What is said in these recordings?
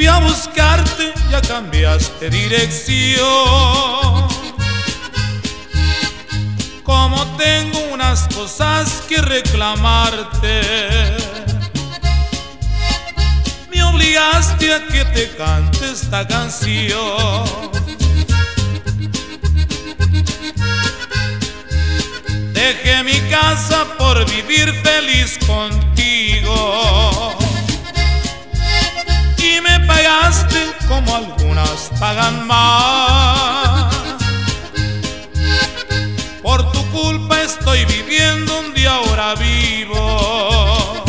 Fui a buscarte, ya cambiaste dirección. Como tengo unas cosas que reclamarte, me obligaste a que te cante esta canción. Dejé mi casa por vivir feliz contigo y me pagaste como algunas pagan más. Por tu culpa estoy viviendo donde ahora vivo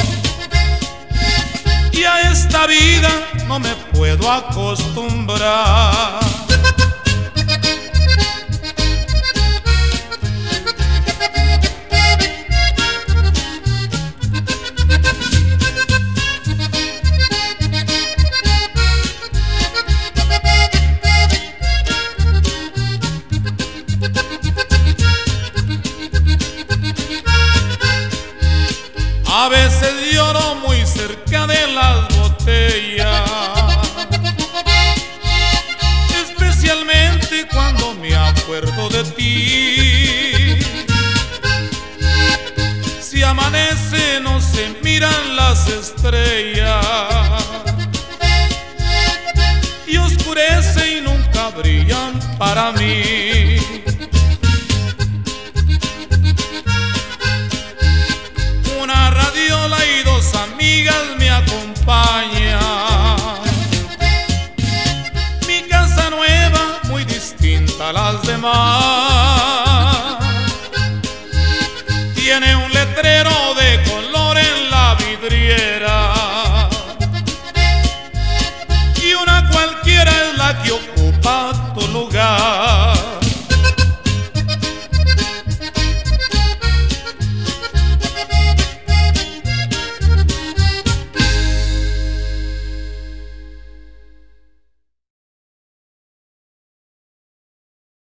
y a esta vida no me puedo acostumbrar. A veces lloro muy cerca de las botellas, especialmente cuando me acuerdo de ti. Si amanece no se miran las estrellas y oscurece y nunca brillan para mí. Una radiola y dos amigas me acompañan. Mi casa nueva, muy distinta a las demás, tiene un letrero